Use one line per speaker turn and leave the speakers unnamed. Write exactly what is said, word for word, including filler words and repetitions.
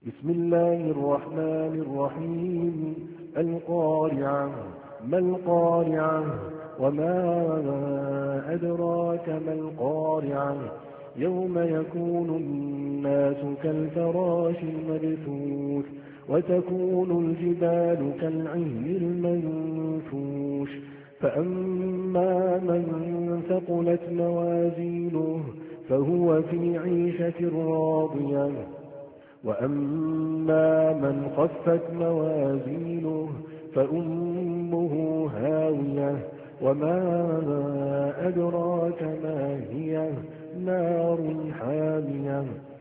بسم الله الرحمن الرحيم القارعة ما القارعة وما أدراك ما القارعة يوم يكون الناس كالفراش المبثوث وتكون الجبال كالعهن المنفوش فأما من ثقلت موازينه فهو في عيشة راضية وأما من خفت موازينه فأمه هاوية وما أدراك ما هي نار حامية